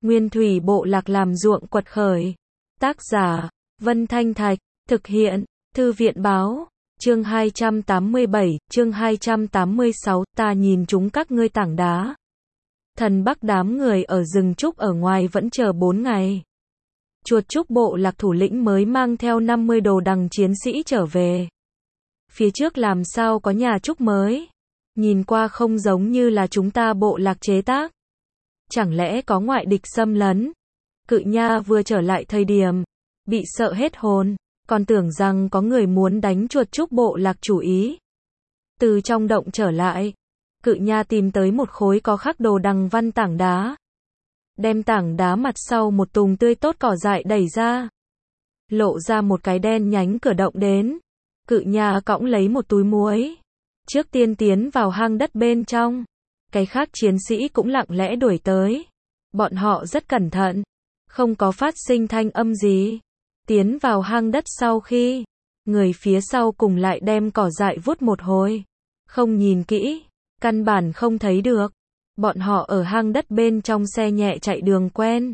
Nguyên thủy bộ lạc làm ruộng quật khởi. Tác giả, Vân Thanh Thạch, thực hiện, Thư viện báo, chương 287, chương 286, ta nhìn chúng các ngươi tảng đá. Thần Bắc đám người ở rừng trúc ở ngoài vẫn chờ 4 ngày. Chuột trúc bộ lạc thủ lĩnh mới mang theo 50 đồ đằng chiến sĩ trở về. Phía trước làm sao có nhà trúc mới? Nhìn qua không giống như là chúng ta bộ lạc chế tác. Chẳng lẽ có ngoại địch xâm lấn? Cự Nha vừa trở lại thời điểm, bị sợ hết hồn, còn tưởng rằng có người muốn đánh chuột trúc bộ lạc chủ ý. Từ trong động trở lại, Cự Nha tìm tới một khối có khắc đồ đằng văn tảng đá. Đem tảng đá mặt sau một tùng tươi tốt cỏ dại đẩy ra. Lộ ra một cái đen nhánh cửa động đến. Cự Nha cõng lấy một túi muối. Trước tiên tiến vào hang đất bên trong. Cái khác chiến sĩ cũng lặng lẽ đuổi tới. Bọn họ rất cẩn thận. Không có phát sinh thanh âm gì. Tiến vào hang đất sau khi, người phía sau cùng lại đem cỏ dại vút một hồi. Không nhìn kỹ, căn bản không thấy được. Bọn họ ở hang đất bên trong xe nhẹ chạy đường quen.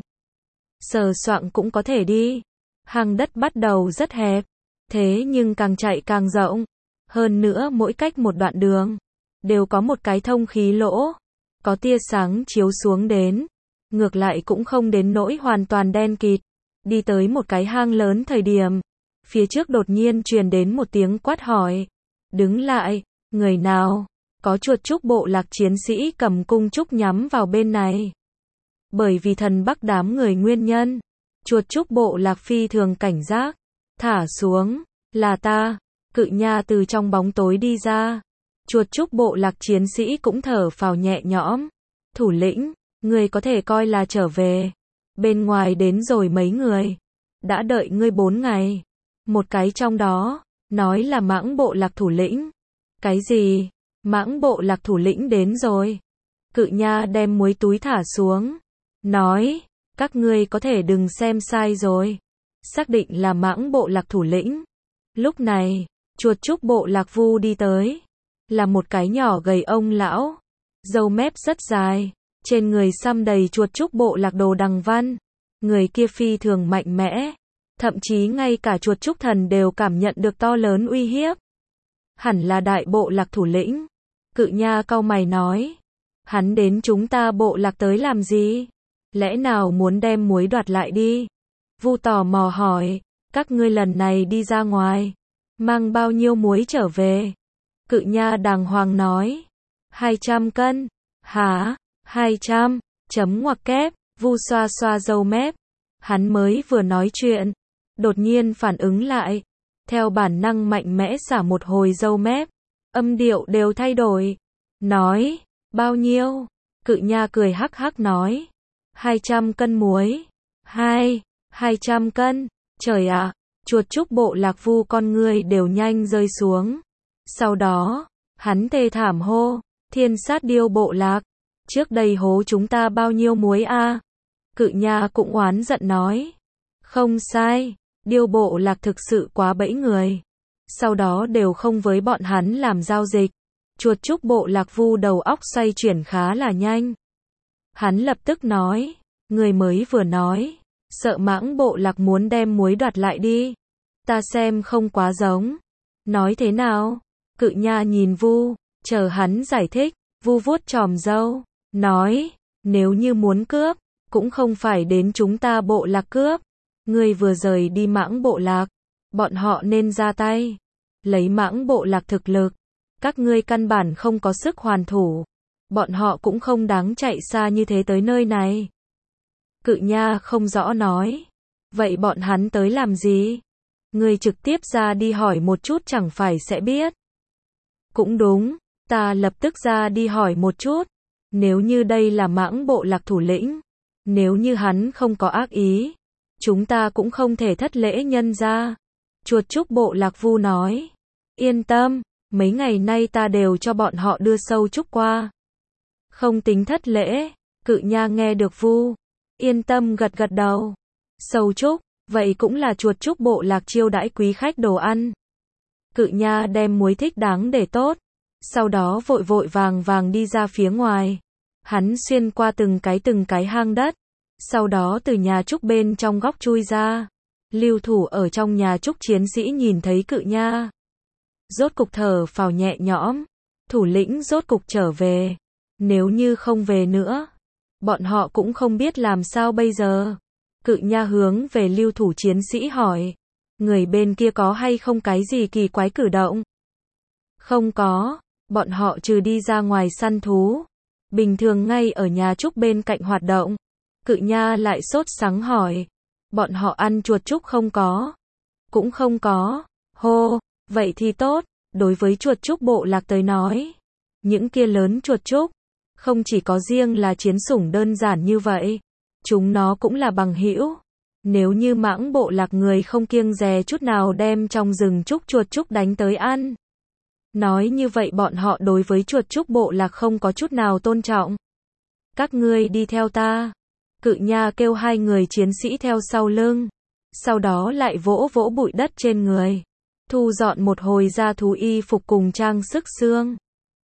Sờ soạng cũng có thể đi. Hang đất bắt đầu rất hẹp. Thế nhưng càng chạy càng rộng. Hơn nữa mỗi cách một đoạn đường, đều có một cái thông khí lỗ. Có tia sáng chiếu xuống đến. Ngược lại cũng không đến nỗi hoàn toàn đen kịt. Đi tới một cái hang lớn thời điểm. Phía trước đột nhiên truyền đến một tiếng quát hỏi. Đứng lại, người nào? Có chuột trúc bộ lạc chiến sĩ cầm cung trúc nhắm vào bên này. Bởi vì Thần Bắc đám người nguyên nhân, chuột trúc bộ lạc phi thường cảnh giác. Thả xuống, là ta. Cự Nha từ trong bóng tối đi ra. Chuột trúc bộ lạc chiến sĩ cũng thở phào nhẹ nhõm. Thủ lĩnh, ngươi có thể coi là trở về. Bên ngoài đến rồi mấy người. Đã đợi ngươi 4 ngày. Một cái trong đó, nói là Mãng bộ lạc thủ lĩnh. Cái gì? Mãng bộ lạc thủ lĩnh đến rồi. Cự Nha đem muối túi thả xuống. Nói, các ngươi có thể đừng xem sai rồi. Xác định là Mãng bộ lạc thủ lĩnh. Lúc này, chuột trúc bộ lạc Vu đi tới. Là một cái nhỏ gầy ông lão. Râu mép rất dài. Trên người xăm đầy chuột trúc bộ lạc đồ đằng văn. Người kia phi thường mạnh mẽ. Thậm chí ngay cả chuột trúc thần đều cảm nhận được to lớn uy hiếp. Hẳn là đại bộ lạc thủ lĩnh. Cự Nha cau mày nói. Hắn đến chúng ta bộ lạc tới làm gì? Lẽ nào muốn đem muối đoạt lại đi? Vu tò mò hỏi. Các ngươi lần này đi ra ngoài. Mang bao nhiêu muối trở về? Cự Nha đàng hoàng nói. 200 cân. Hả? 200, chấm ngoặc kép, Vu xoa xoa râu mép. Hắn mới vừa nói chuyện, đột nhiên phản ứng lại. Theo bản năng mạnh mẽ xả một hồi râu mép. Âm điệu đều thay đổi. Nói, bao nhiêu? Cự Nha cười hắc hắc nói. 200 cân muối. 200 cân. Trời ạ, chuột trúc bộ lạc Vu con ngươi đều nhanh rơi xuống. Sau đó, hắn thê thảm hô, Thiên Sát Điêu bộ lạc. Trước đây hố chúng ta bao nhiêu muối a? Cự Nha cũng oán giận nói. Không sai, điêu bộ lạc thực sự quá bẫy người. Sau đó đều không với bọn hắn làm giao dịch. Chuột trúc bộ lạc Vu đầu óc xoay chuyển khá là nhanh. Hắn lập tức nói. Người mới vừa nói. Sợ Mãng bộ lạc muốn đem muối đoạt lại đi. Ta xem không quá giống. Nói thế nào? Cự Nha nhìn Vu, chờ hắn giải thích. Vu vuốt chòm râu. Nói, nếu như muốn cướp, cũng không phải đến chúng ta bộ lạc cướp. Ngươi vừa rời đi Mãng bộ lạc, bọn họ nên ra tay. Lấy Mãng bộ lạc thực lực, các ngươi căn bản không có sức hoàn thủ. Bọn họ cũng không đáng chạy xa như thế tới nơi này. Cự Nha không rõ nói. Vậy bọn hắn tới làm gì? Ngươi trực tiếp ra đi hỏi một chút chẳng phải sẽ biết. Cũng đúng, ta lập tức ra đi hỏi một chút. Nếu như đây là Mãng bộ lạc thủ lĩnh, nếu như hắn không có ác ý, chúng ta cũng không thể thất lễ nhân ra. Chuột trúc bộ lạc Vu nói. Yên tâm, mấy ngày nay ta đều cho bọn họ đưa sâu trúc qua. Không tính thất lễ. Cự Nha nghe được Vu, yên tâm gật gật đầu. Sâu trúc, vậy cũng là chuột trúc bộ lạc chiêu đãi quý khách đồ ăn. Cự Nha đem muối thích đáng để tốt. Sau đó vội vội vàng vàng đi ra phía ngoài. Hắn xuyên qua từng cái hang đất. Sau đó từ nhà trúc bên trong góc chui ra. Lưu thủ ở trong nhà trúc chiến sĩ nhìn thấy Cự Nha. Rốt cục thở phào nhẹ nhõm. Thủ lĩnh rốt cục trở về. Nếu như không về nữa, bọn họ cũng không biết làm sao bây giờ. Cự Nha hướng về lưu thủ chiến sĩ hỏi. Người bên kia có hay không cái gì kỳ quái cử động? Không có, bọn họ trừ đi ra ngoài săn thú. Bình thường ngay ở nhà trúc bên cạnh hoạt động. Cự Nha lại sốt sắng hỏi. Bọn họ ăn chuột trúc không có? Cũng không có. Hô, vậy thì tốt, đối với chuột trúc bộ lạc tới nói. Những kia lớn chuột trúc, không chỉ có riêng là chiến sủng đơn giản như vậy. Chúng nó cũng là bằng hữu. Nếu như mãng bộ lạc người không kiêng dè chút nào đem trong rừng trúc chuột trúc đánh tới ăn. Nói như vậy bọn họ đối với chuột trúc bộ lạc không có chút nào tôn trọng. Các ngươi đi theo ta. Cự Nha kêu hai người chiến sĩ theo sau lưng. Sau đó lại vỗ vỗ bụi đất trên người. Thu dọn một hồi ra thú y phục cùng trang sức xương.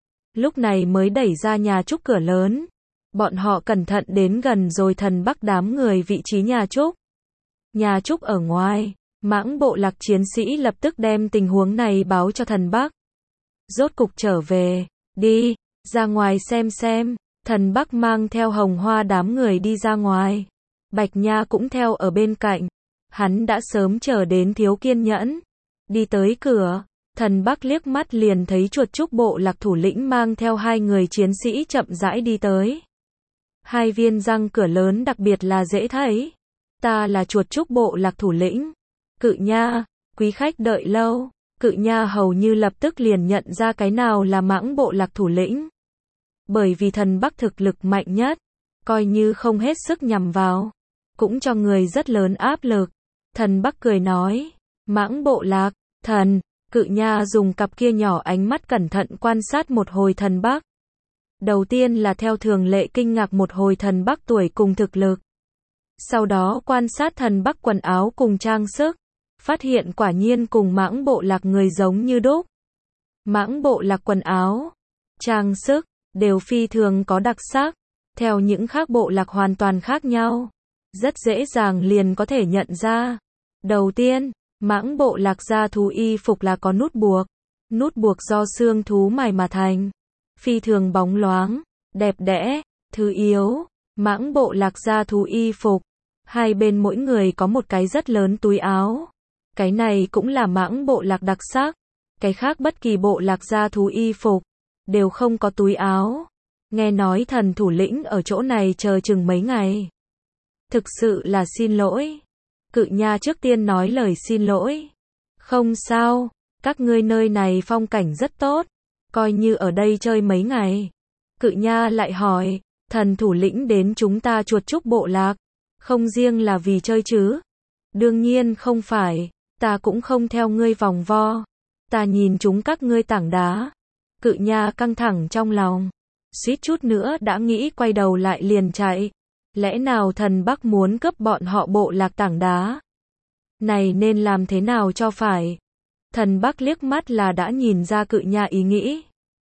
Lúc này mới đẩy ra nhà trúc cửa lớn. Bọn họ cẩn thận đến gần rồi Thần Bắc đám người vị trí nhà trúc. Nhà trúc ở ngoài, mãng bộ lạc chiến sĩ lập tức đem tình huống này báo cho Thần Bắc. Rốt cục trở về, đi, ra ngoài xem. Thần Bắc mang theo Hồng Hoa đám người đi ra ngoài. Bạch Nha cũng theo ở bên cạnh. Hắn đã sớm chờ đến thiếu kiên nhẫn. Đi tới cửa, Thần Bắc liếc mắt liền thấy chuột trúc bộ lạc thủ lĩnh mang theo hai người chiến sĩ chậm rãi đi tới. Hai viên răng cửa lớn đặc biệt là dễ thấy. Ta là chuột trúc bộ lạc thủ lĩnh. Cự Nha, quý khách đợi lâu. Cự Nha hầu như lập tức liền nhận ra cái nào là mãng bộ lạc thủ lĩnh. Bởi vì Thần Bắc thực lực mạnh nhất, coi như không hết sức nhằm vào, cũng cho người rất lớn áp lực. Thần Bắc cười nói, mãng bộ lạc, thần. Cự Nha dùng cặp kia nhỏ ánh mắt cẩn thận quan sát một hồi Thần Bắc. Đầu tiên là theo thường lệ kinh ngạc một hồi Thần Bắc tuổi cùng thực lực. Sau đó quan sát Thần Bắc quần áo cùng trang sức. Phát hiện quả nhiên cùng mãng bộ lạc người giống như đúc. Mãng bộ lạc quần áo, trang sức, đều phi thường có đặc sắc. Theo những khác bộ lạc hoàn toàn khác nhau. Rất dễ dàng liền có thể nhận ra. Đầu tiên, mãng bộ lạc da thú y phục là có nút buộc. Nút buộc do xương thú mài mà thành. Phi thường bóng loáng, đẹp đẽ. Thứ yếu, mãng bộ lạc da thú y phục. Hai bên mỗi người có một cái rất lớn túi áo. Cái này cũng là mãng bộ lạc đặc sắc. Cái khác bất kỳ bộ lạc da thú y phục đều không có túi áo. Nghe nói thần thủ lĩnh ở chỗ này chờ chừng mấy ngày. Thực sự là xin lỗi. Cự Nha trước tiên nói lời xin lỗi. Không sao, các ngươi nơi này phong cảnh rất tốt. Coi như ở đây chơi mấy ngày. Cự Nha lại hỏi, thần thủ lĩnh đến chúng ta chuột trúc bộ lạc. Không riêng là vì chơi chứ. Đương nhiên không phải. Ta cũng không theo ngươi vòng vo. Ta nhìn chúng các ngươi tảng đá. Cự Nha căng thẳng trong lòng. Suýt chút nữa đã nghĩ quay đầu lại liền chạy. Lẽ nào Thần Bắc muốn cướp bọn họ bộ lạc tảng đá? Này nên làm thế nào cho phải? Thần Bắc liếc mắt là đã nhìn ra Cự Nha ý nghĩ.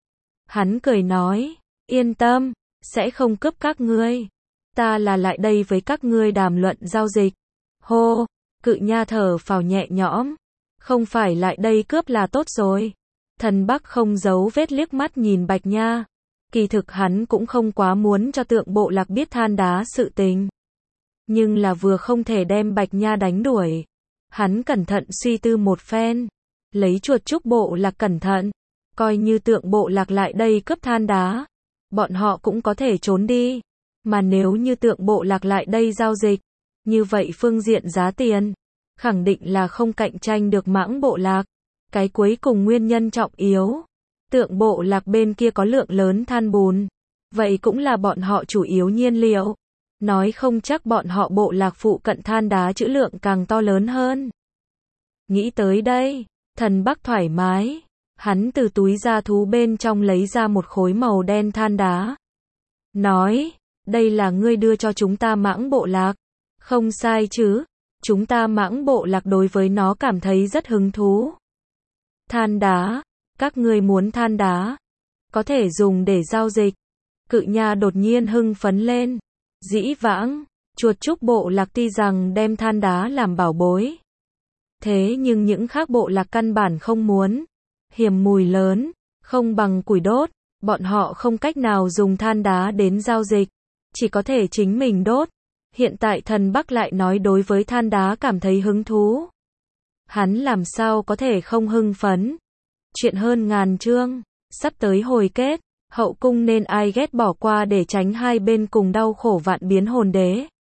Hắn cười nói, yên tâm, sẽ không cướp các ngươi. Ta là lại đây với các ngươi đàm luận giao dịch. Hô, Cự Nha thở phào nhẹ nhõm. Không phải lại đây cướp là tốt rồi. Thần Bắc không giấu vết liếc mắt nhìn Bạch Nha. Kỳ thực hắn cũng không quá muốn cho tượng bộ lạc biết than đá sự tình. Nhưng là vừa không thể đem Bạch Nha đánh đuổi. Hắn cẩn thận suy tư một phen. Lấy chuột trúc bộ lạc cẩn thận. Coi như tượng bộ lạc lại đây cướp than đá. Bọn họ cũng có thể trốn đi. Mà nếu như tượng bộ lạc lại đây giao dịch. Như vậy phương diện giá tiền. Khẳng định là không cạnh tranh được mãng bộ lạc. Cái cuối cùng nguyên nhân trọng yếu. Tượng bộ lạc bên kia có lượng lớn than bùn. Vậy cũng là bọn họ chủ yếu nhiên liệu. Nói không chắc bọn họ bộ lạc phụ cận than đá trữ lượng càng to lớn hơn. Nghĩ tới đây, Thần Bắc thoải mái. Hắn từ túi da thú bên trong lấy ra một khối màu đen than đá. Nói, đây là ngươi đưa cho chúng ta mãng bộ lạc. Không sai chứ, chúng ta mãng bộ lạc đối với nó cảm thấy rất hứng thú. Than đá, các ngươi muốn than đá, có thể dùng để giao dịch. Cự Nha đột nhiên hưng phấn lên. Dĩ vãng, Chuột Trúc bộ lạc tuy rằng đem than đá làm bảo bối. Thế nhưng những khác bộ lạc căn bản không muốn. Hiểm mùi lớn, không bằng củi đốt, bọn họ không cách nào dùng than đá đến giao dịch, chỉ có thể chính mình đốt. Hiện tại thần Bắc lại nói đối với than đá cảm thấy hứng thú. Hắn làm sao có thể không hưng phấn. Chuyện hơn ngàn chương, sắp tới hồi kết, hậu cung nên ai ghét bỏ qua để tránh hai bên cùng đau khổ vạn biến hồn đế.